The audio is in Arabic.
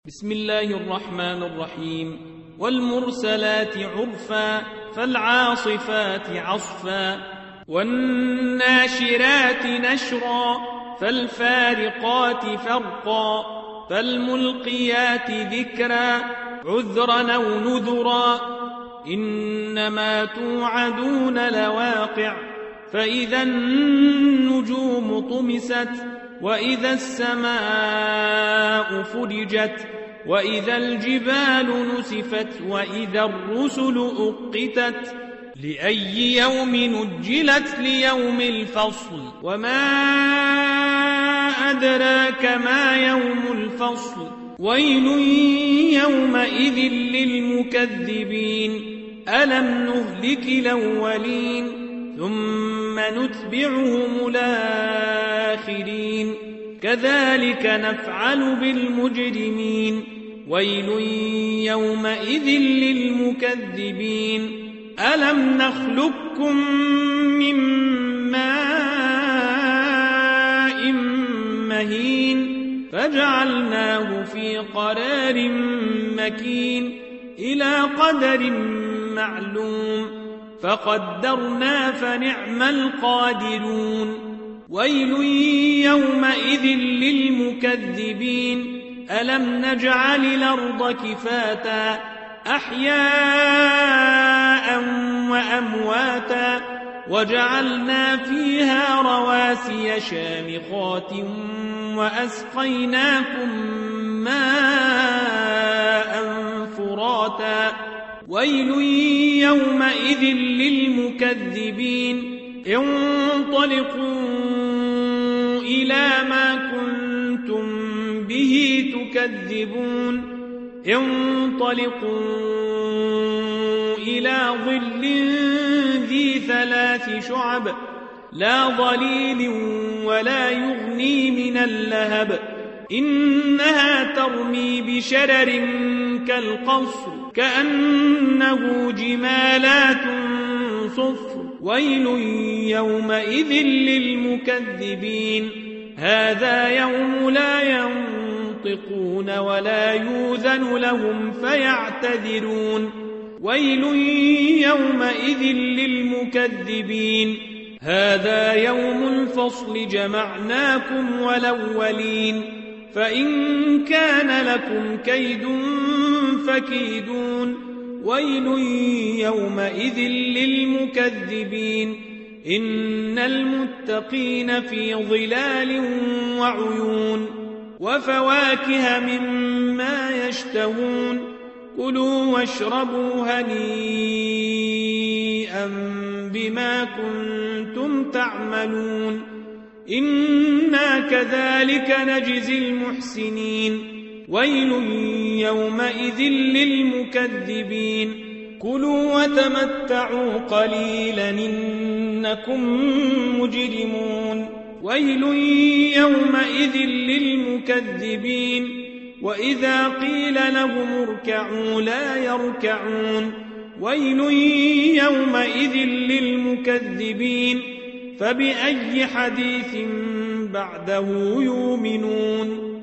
بسم الله الرحمن الرحيم. والمرسلات عرفا فالعاصفات عصفا والناشرات نشرا فالفارقات فرقا فالملقيات ذكرا عذرا أو نذرا إنما توعدون لواقع فإذا النجوم طمست وإذا السماء فرجت وإذا الجبال نسفت وإذا الرسل أقتت لأي يوم نجلت ليوم الفصل وما أدراك ما يوم الفصل ويل يومئذ للمكذبين ألم نهلك الأولين ثم نتبعهم الآخرين كذلك نفعل بالمجرمين ويل يومئذ للمكذبين ألم نخلقكم من ماء مهين فجعلناه في قرار مكين إلى قدر معلوم فقدرنا فنعم القادرون ويل يومئذ للمكذبين ألم نجعل الأرض كفاتا أحياء وأمواتا وجعلنا فيها رواسي شامخات وأسقيناكم ماء فراتا ويل يومئذ للمكذبين انطلقوا إلى ما كنتم به تكذبون انطلقوا إلى ظل ذي 3 شعب لا ظليل ولا يغني من اللهب إنها ترمي بشرر كالقصر كأنه جمالات صفر ويل يومئذ للمكذبين هذا يوم لا ينطقون ولا يوذن لهم فيعتذرون ويل يومئذ للمكذبين هذا يوم الفصل جمعناكم والأولين فإن كان لكم كيد فكيدون ويل يومئذ للمكذبين إن المتقين في ظلال وعيون وفواكه مما يشتهون كلوا واشربوا هنيئا بما كنتم تعملون إنا كذلك نجزي المحسنين ويل يومئذ للمكذبين كلوا وتمتعوا قليلا إنكم مجرمون ويل يومئذ للمكذبين وإذا قيل لهم اركعوا لا يركعون ويل يومئذ للمكذبين فبأي حديث بعده يؤمنون